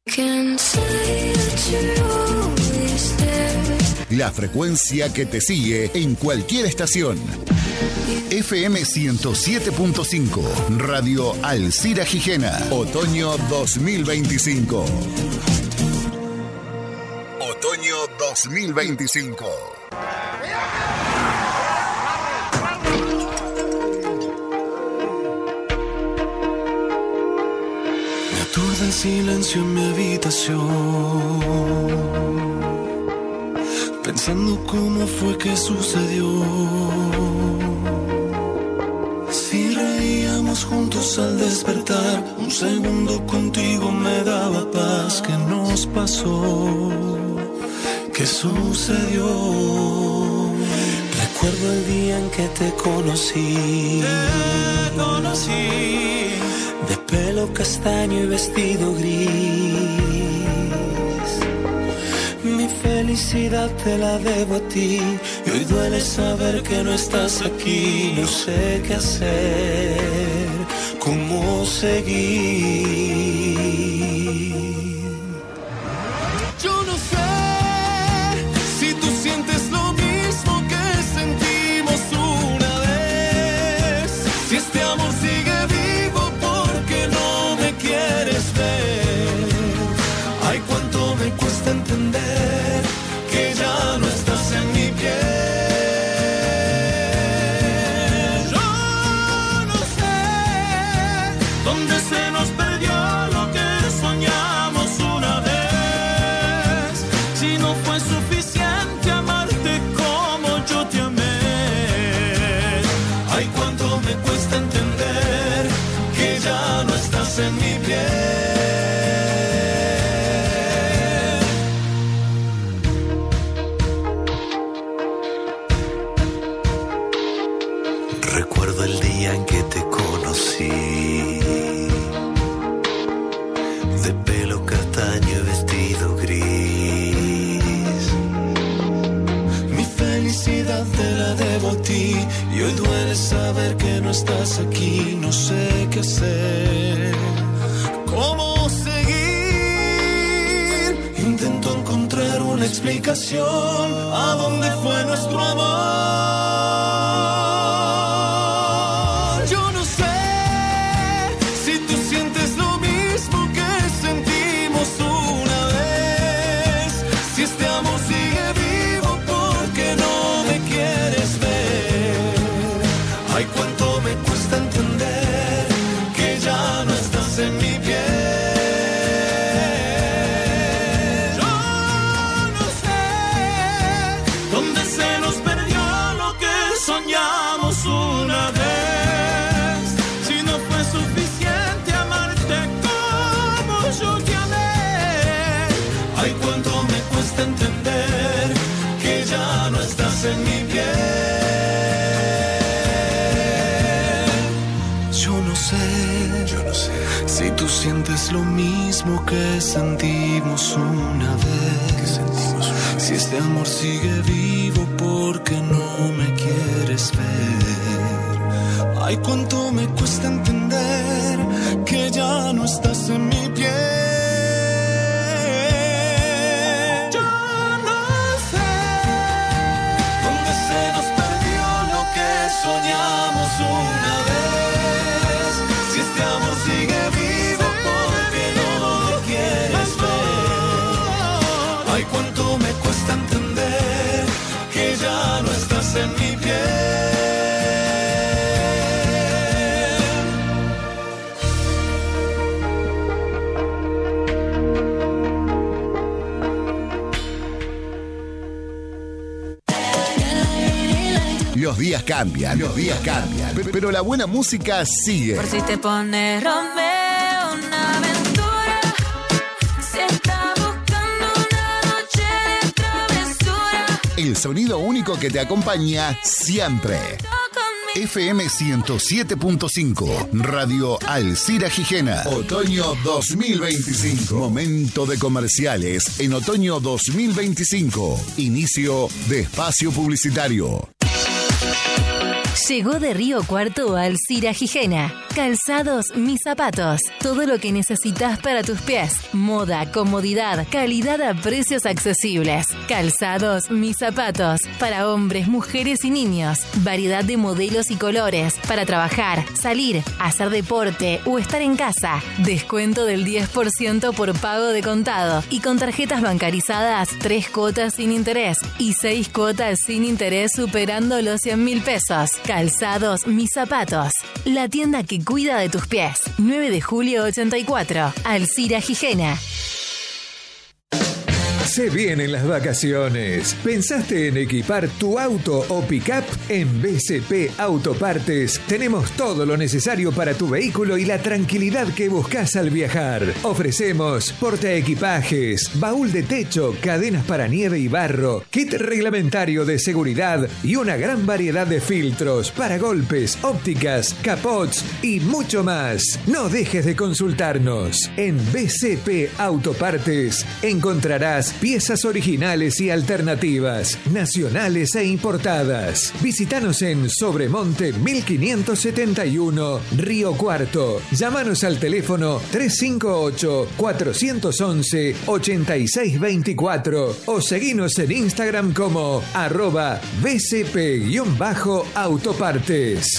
La frecuencia que te sigue en cualquier estación. FM 107.5, Radio Alcira Gijena, otoño 2025. Otoño 2025. Me aturde el silencio en mi habitación, pensando cómo fue que sucedió. Si reíamos juntos al despertar, un segundo contigo me daba paz. ¿Qué nos pasó? ¿Qué sucedió? Recuerdo el día en que te conocí. De pelo castaño y vestido gris. Mi felicidad te la debo a ti, y hoy duele saber que no estás aquí. No sé qué hacer, cómo seguir. Yo no sé si tú sientes lo mismo que sentimos una vez. Si este amor sigue vivo, porque no me quieres ver. Ay, cuánto me cuesta entender que ya no estás en mi piel. Yo no sé dónde se nos perdió lo que soñamos una vez. Si no fue suficiente amarte como yo te amé. Ay, cuánto me cuesta entender que ya no estás en mi piel. Recuerdo el día en que te conocí, de pelo castaño y vestido gris. Mi felicidad te la debo a ti, y hoy duele saber que no estás aquí. No sé qué hacer, cómo seguir. Intento encontrar una explicación a dónde fue nuestro amor. Yo no sé si tú sientes lo mismo que sentimos una vez. Si este amor sigue vivo, porque no me quieres ver. Ay, cuánto me cuesta entender que ya no estás en mi piel. Yo no sé dónde se nos perdió lo que soñamos una vez. Si no fue suficiente amarte como yo te amé. Ay, cuánto me cuesta entender que ya no estás en mi piel. Yo no sé si tú sientes lo mismo que sentimos una vez. Si este amor sigue vivo, porque no me quieres ver. Ay, cuánto me cuesta entender que ya no estás en mi piel. Yo no sé dónde se nos perdió lo que soñamos una vez. Si este amor sigue vivo, porque no me quieres ver. Ay, cuánto me cuesta entender que ya no estás en mi piel. Los días cambian, pero la buena música sigue. Por si te pones Romeo, una aventura. Si estás buscando una noche de travesura. El sonido único que te acompaña siempre. FM 107.5, Radio Alcira Gijena, otoño 2025. Momento de comerciales en otoño 2025. Inicio de espacio publicitario. Llegó de Río Cuarto a Alcira Gijena. Calzados Mis Zapatos. Todo lo que necesitas para tus pies. Moda, comodidad, calidad a precios accesibles. Calzados Mis Zapatos. Para hombres, mujeres y niños. Variedad de modelos y colores. Para trabajar, salir, hacer deporte o estar en casa. Descuento del 10% por pago de contado. Y con tarjetas bancarizadas, 3 cuotas sin interés y 6 cuotas sin interés superando los 100.000 pesos. Calzados Mis Zapatos. La tienda que cuida de tus pies. 9 de julio 84. Alcira Gijena. Se vienen las vacaciones. ¿Pensaste en equipar tu auto o pick-up? En BCP Autopartes tenemos todo lo necesario para tu vehículo y la tranquilidad que buscas al viajar. Ofrecemos portaequipajes, baúl de techo, cadenas para nieve y barro, kit reglamentario de seguridad y una gran variedad de filtros para golpes, ópticas, capots y mucho más. No dejes de consultarnos. En BCP Autopartes encontrarás piezas originales y alternativas, nacionales e importadas. Visítanos en Sobremonte 1571, Río Cuarto. Llámanos al teléfono 358-411-8624 o seguinos en Instagram como @bcp_autopartes.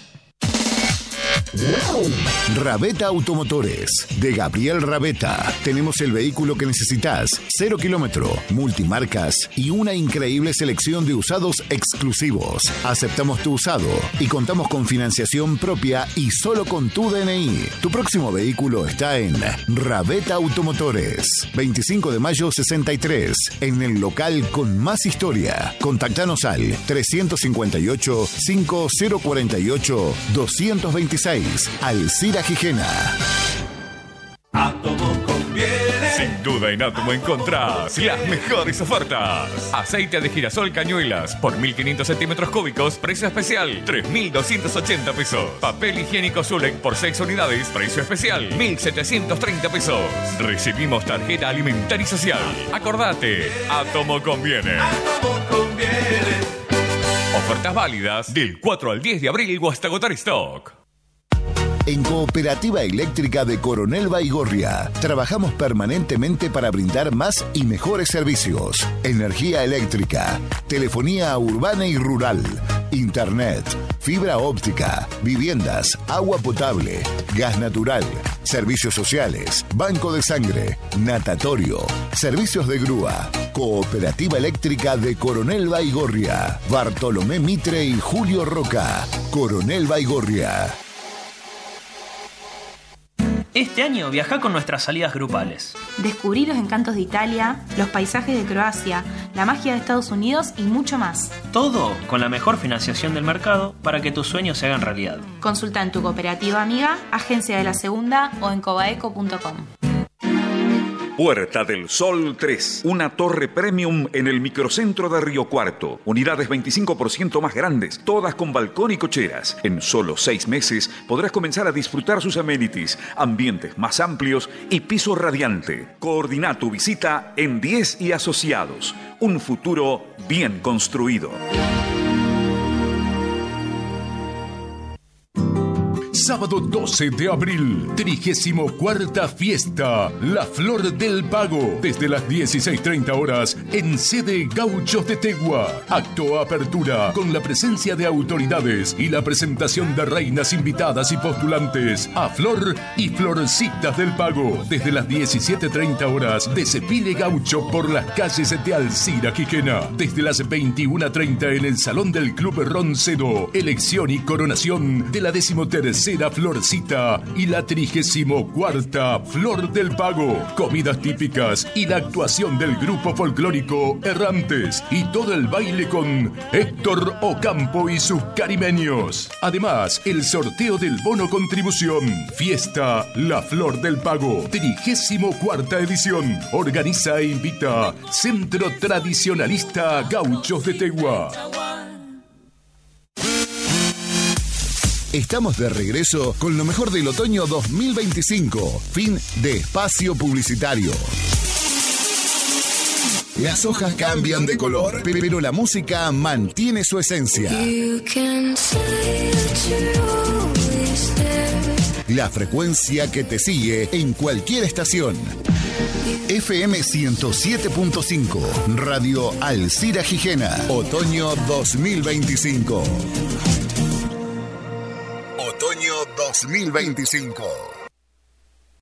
Rabeta Automotores, de Gabriel Rabeta. Tenemos el vehículo que necesitas, 0 kilómetro, multimarcas y una increíble selección de usados exclusivos. Aceptamos tu usado y contamos con financiación propia y solo con tu DNI. Tu próximo vehículo está en Rabeta Automotores, 25 de mayo 63, en el local con más historia. Contactanos al 358-5048-226. Alcira Gijena. Átomo conviene. Sin duda en Átomo encontrás las mejores ofertas. Aceite de girasol Cañuelas por 1.500 centímetros cúbicos, precio especial 3.280 pesos. Papel higiénico Zulex por 6 unidades, precio especial 1.730 pesos. Recibimos tarjeta alimentaria y social. Acordate, Átomo conviene. Átomo conviene. Ofertas válidas del 4 al 10 de abril o hasta agotar stock. En Cooperativa Eléctrica de Coronel Baigorria, trabajamos permanentemente para brindar más y mejores servicios. Energía eléctrica, telefonía urbana y rural, internet, fibra óptica, viviendas, agua potable, gas natural, servicios sociales, banco de sangre, natatorio, servicios de grúa. Cooperativa Eléctrica de Coronel Baigorria, Bartolomé Mitre y Julio Roca. Coronel Baigorria. Este año viaja con nuestras salidas grupales. Descubrí los encantos de Italia, los paisajes de Croacia, la magia de Estados Unidos y mucho más. Todo con la mejor financiación del mercado para que tus sueños se hagan realidad. Consulta en tu cooperativa amiga, Agencia de la Segunda o en cobaeco.com. Puerta del Sol 3, una torre premium en el microcentro de Río Cuarto. Unidades 25% más grandes, todas con balcón y cocheras. En solo 6 meses podrás comenzar a disfrutar sus amenities, ambientes más amplios y piso radiante. Coordina tu visita en 10 y Asociados. Un futuro bien construido. Sábado 12 de abril, 34ª fiesta, La Flor del Pago, desde las 16:30 horas en sede Gauchos de Tegua. Acto apertura con la presencia de autoridades y la presentación de reinas invitadas y postulantes a Flor y Florcitas del Pago, desde las 17:30 horas, desfile gaucho por las calles de Alcira Gijena, desde las 21:30 en el Salón del Club Roncedo, elección y coronación de la 13ª Florcita y la 34ª Flor del Pago, comidas típicas y la actuación del grupo folclórico Errantes y todo el baile con Héctor Ocampo y sus carimeños. Además, el sorteo del bono contribución. Fiesta La Flor del Pago, 34ª edición. Organiza e invita Centro Tradicionalista Gauchos de Tegua. Estamos de regreso con lo mejor del otoño 2025. Fin de espacio publicitario. Las hojas cambian de color, pero la música mantiene su esencia. You can say that you always there. La frecuencia que te sigue en cualquier estación. FM 107.5, Radio Alcira Gijena, otoño 2025. Otoño 2025.